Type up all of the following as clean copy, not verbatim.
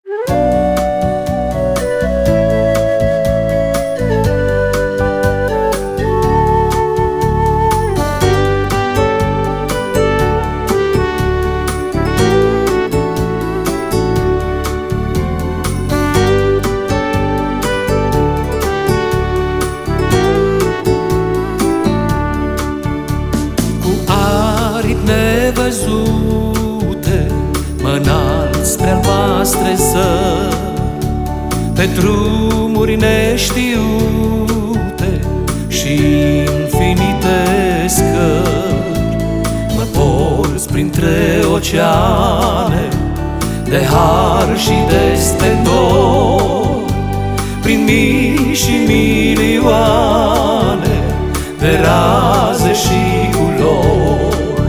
Nevăzute mă înalt spre albastre zări, pe drumuri neștiute și infinite scări. Mă porți printre oceane de har și de splendor, prin mii și milioane de raze și culori.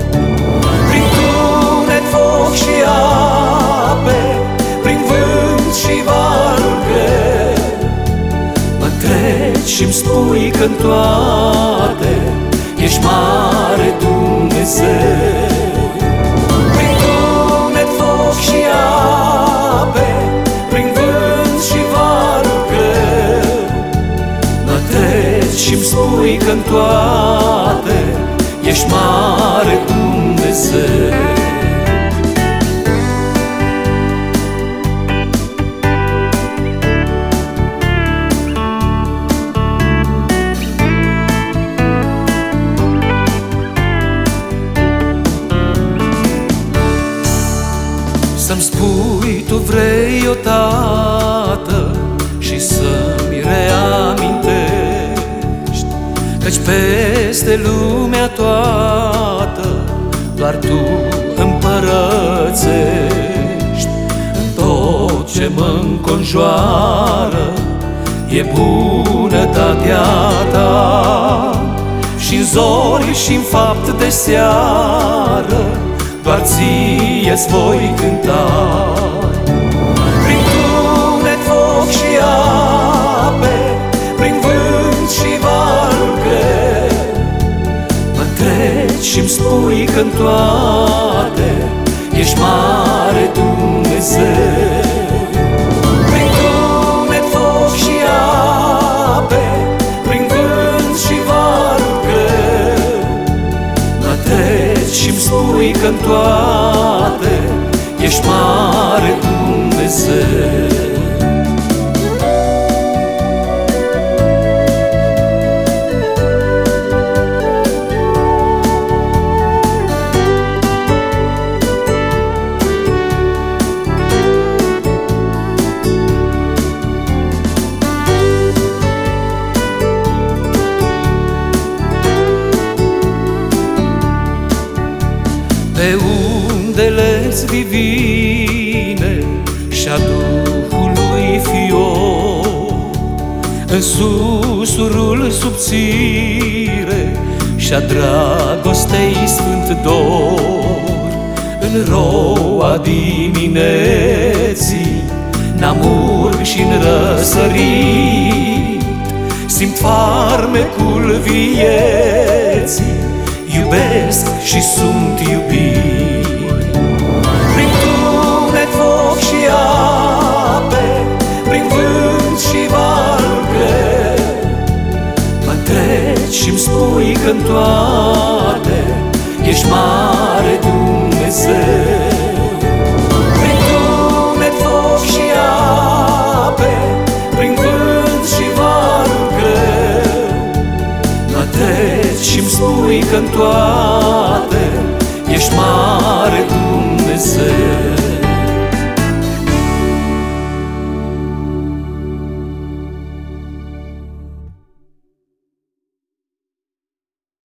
Și-mi spui că-n toate ești mare Dumnezeu. Prin tunet, foc și ape, prin vânt și valuri greu, mă treci și-mi spui că-n toate ești mare Dumnezeu. Să-mi spui tu vrei o dată și să-mi reamintești, căci peste lumea toată doar tu împărățești. În tot ce mă înconjoară e bunătatea ta, și-n zori și-n fapt de seară doar ție-ți voi cânta. Prin tunet, foc și ape, prin vânt și valuri greu, mă treci și-mi spui că-n toate ești mare Dumnezeu. Prin tunet, foc și ape, prin vânt și valuri greu, mă treci și-mi spui că-n toate ești mare Dumnezeu. Pe undele-ți divine și-a Duhului fior, în susurul subțire și-a dragostei sfânt dor, în roa dimineții, n-amurg și-n răsărit, simt farmecul vieții, iubesc și sunt iubit. Prin tunet, foc și ape, prin vânt și valuri greu, mă treci și-mi spui că-n toate ești mare Dumnezeu. Prin tunet, foc și ape, prin vânt și valuri greu, mă treci și-mi spui că-n toate